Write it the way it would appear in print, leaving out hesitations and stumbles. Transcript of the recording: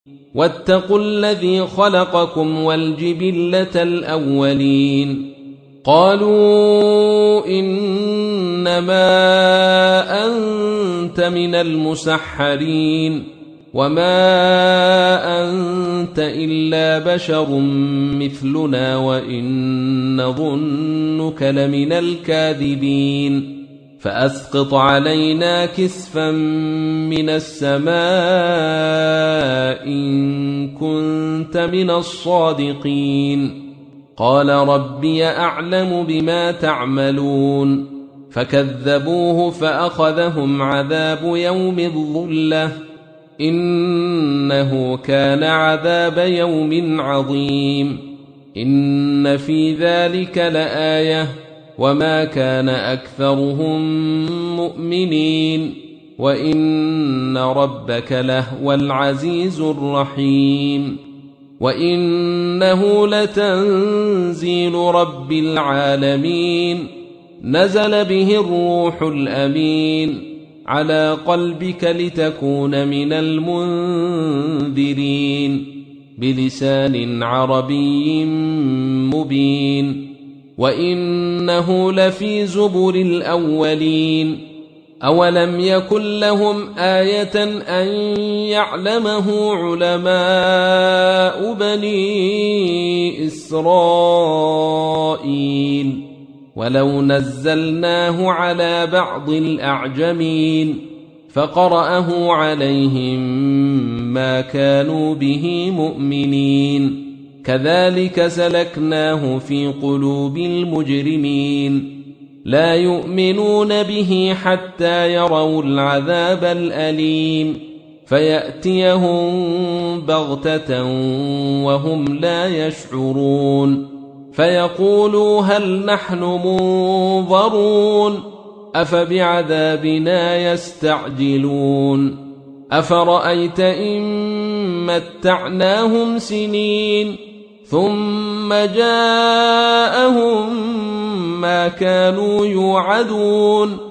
واتقوا الذي خلقكم والجبلة الأولين. قالوا إنما أنت من المسحرين وما أنت إلا بشر مثلنا وإن نظنك لمن الكاذبين فأسقط علينا كسفا من السماء إن كنت من الصادقين. قال ربي أعلم بما تعملون فكذبوه فأخذهم عذاب يوم الظلة إنه كان عذاب يوم عظيم. إن في ذلك لآية وما كان أكثرهم مؤمنين وإن ربك لهو العزيز الرحيم. وإنه لتنزيل رب العالمين نزل به الروح الأمين على قلبك لتكون من المنذرين بلسان عربي مبين. وإنه لفي زبر الأولين. أولم يكن لهم آية أن يعلمه علماء بني إسرائيل ولو نزلناه على بعض الأعجمين فقرأه عليهم ما كانوا به مؤمنين كذلك سلكناه في قلوب المجرمين لا يؤمنون به حتى يروا العذاب الأليم فيأتيهم بغتة وهم لا يشعرون فيقولوا هل نحن منظرون أفبعذابنا يستعجلون أفرأيت إن متعناهم سنين ثم جاءهم ما كانوا يوعدون